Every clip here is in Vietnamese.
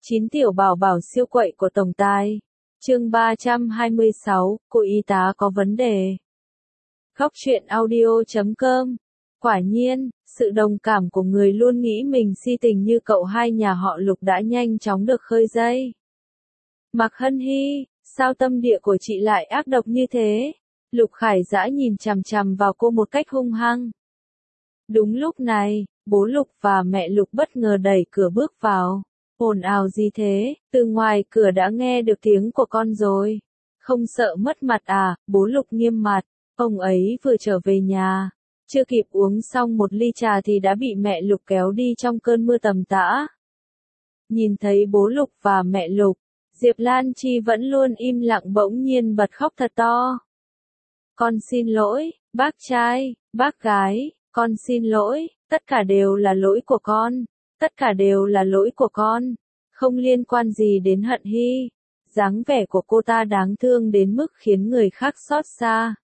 9 tiểu bảo bảo siêu quậy của tổng tài. Chương 326, cô y tá có vấn đề. Góc truyện audio.com. Quả nhiên, sự đồng cảm của người luôn nghĩ mình si tình như cậu hai nhà họ Lục đã nhanh chóng được khơi dây. Mạc Hân Hy, sao tâm địa của chị lại ác độc như thế? Lục Khải Dã nhìn chằm chằm vào cô một cách hung hăng. Đúng lúc này, bố Lục và mẹ Lục bất ngờ đẩy cửa bước vào. Ồn ào gì thế, từ ngoài cửa đã nghe được tiếng của con rồi. Không sợ mất mặt à, bố Lục nghiêm mặt, ông ấy vừa trở về nhà. Chưa kịp uống xong một ly trà thì đã bị mẹ Lục kéo đi trong cơn mưa tầm tã. Nhìn thấy bố Lục và mẹ Lục, Diệp Lan Chi vẫn luôn im lặng bỗng nhiên bật khóc thật to. Con xin lỗi, bác trai, bác gái, con xin lỗi, tất cả đều là lỗi của con, tất cả đều là lỗi của con, không liên quan gì đến Hân Hy. Dáng vẻ của cô ta đáng thương đến mức khiến người khác xót xa.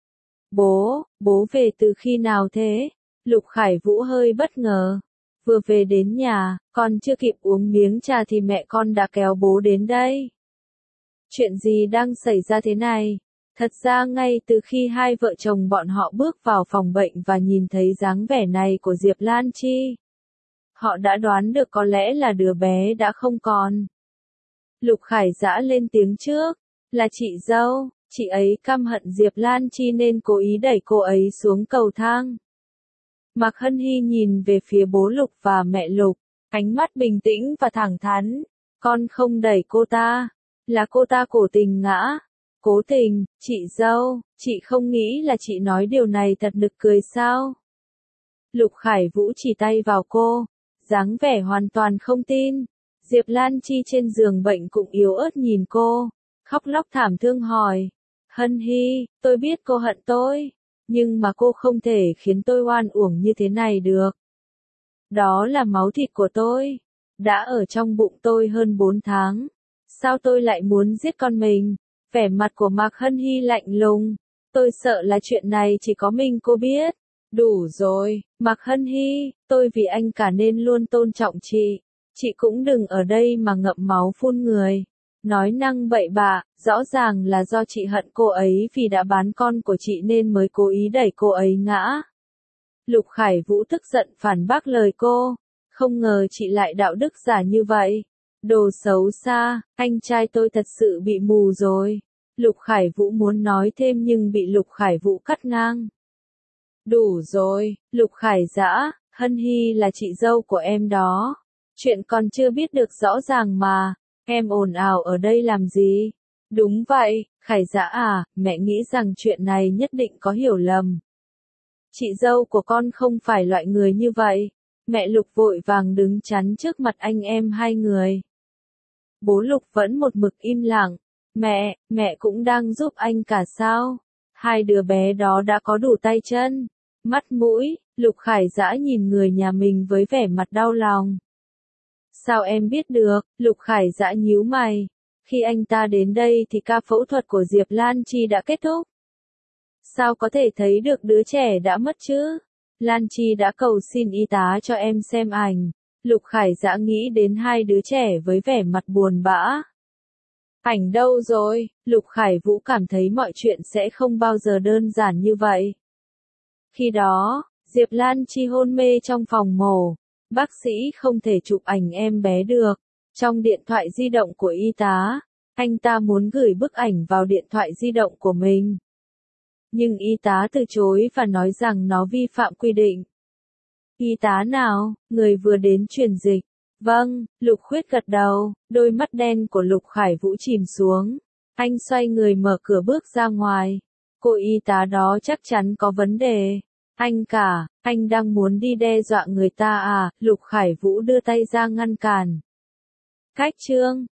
Bố về từ khi nào thế? Lục Khải Vũ hơi bất ngờ. Vừa về đến nhà, con chưa kịp uống miếng trà thì mẹ con đã kéo bố đến đây. Chuyện gì đang xảy ra thế này? Thật ra ngay từ khi hai vợ chồng bọn họ bước vào phòng bệnh và nhìn thấy dáng vẻ này của Diệp Lan Chi, họ đã đoán được có lẽ là đứa bé đã không còn. Lục Khải Dã lên tiếng trước, là chị dâu, chị ấy căm hận Diệp Lan Chi nên cố ý đẩy cô ấy xuống cầu thang. Mạc Hân Hy nhìn về phía bố Lục và mẹ Lục, ánh mắt bình tĩnh và thẳng thắn, con không đẩy cô ta, là cô ta cố tình ngã. Cố tình, chị dâu, chị không nghĩ là chị nói điều này thật nực cười sao? Lục Khải Vũ chỉ tay vào cô, dáng vẻ hoàn toàn không tin. Diệp Lan Chi trên giường bệnh cũng yếu ớt nhìn cô, khóc lóc thảm thương hỏi. Hân Hy, tôi biết cô hận tôi, nhưng mà cô không thể khiến tôi oan uổng như thế này được. Đó là máu thịt của tôi, đã ở trong bụng tôi hơn 4 tháng. Sao tôi lại muốn giết con mình? Vẻ mặt của Mạc Hân Hy lạnh lùng. Tôi sợ là chuyện này chỉ có mình cô biết. Đủ rồi, Mạc Hân Hy, tôi vì anh cả nên luôn tôn trọng chị. Chị cũng đừng ở đây mà ngậm máu phun người. Nói năng bậy bạ, rõ ràng là do chị hận cô ấy vì đã bán con của chị nên mới cố ý đẩy cô ấy ngã. Lục Khải Vũ tức giận phản bác lời cô. Không ngờ chị lại đạo đức giả như vậy. Đồ xấu xa, anh trai tôi thật sự bị mù rồi. Lục Khải Vũ muốn nói thêm nhưng bị Lục Khải Vũ cắt ngang. Đủ rồi, Lục Khải Dã, Hân Hy là chị dâu của em đó. Chuyện còn chưa biết được rõ ràng mà, em ồn ào ở đây làm gì? Đúng vậy, Khải Dã à, mẹ nghĩ rằng chuyện này nhất định có hiểu lầm. Chị dâu của con không phải loại người như vậy. Mẹ Lục vội vàng đứng chắn trước mặt anh em hai người. Bố Lục vẫn một mực im lặng. Mẹ cũng đang giúp anh cả sao? Hai đứa bé đó đã có đủ tay chân, mắt mũi. Lục Khải Dã nhìn người nhà mình với vẻ mặt đau lòng. Sao em biết được? Lục Khải Dã nhíu mày. Khi anh ta đến đây thì ca phẫu thuật của Diệp Lan Chi đã kết thúc. Sao có thể thấy được đứa trẻ đã mất chứ? Lan Chi đã cầu xin y tá cho em xem ảnh. Lục Khải Dã nghĩ đến hai đứa trẻ với vẻ mặt buồn bã. Ảnh đâu rồi? Lục Khải Vũ cảm thấy mọi chuyện sẽ không bao giờ đơn giản như vậy. Khi đó, Diệp Lan Chi hôn mê trong phòng mổ. Bác sĩ không thể chụp ảnh em bé được. Trong điện thoại di động của y tá, anh ta muốn gửi bức ảnh vào điện thoại di động của mình. Nhưng y tá từ chối và nói rằng nó vi phạm quy định. Y tá nào? Người vừa đến truyền dịch. Vâng, Lục Khuyết gật đầu, đôi mắt đen của Lục Khải Vũ chìm xuống. Anh xoay người mở cửa bước ra ngoài. Cô y tá đó chắc chắn có vấn đề. Anh đang muốn đi đe dọa người ta à? Lục Khải Vũ đưa tay ra ngăn cản. Cách chương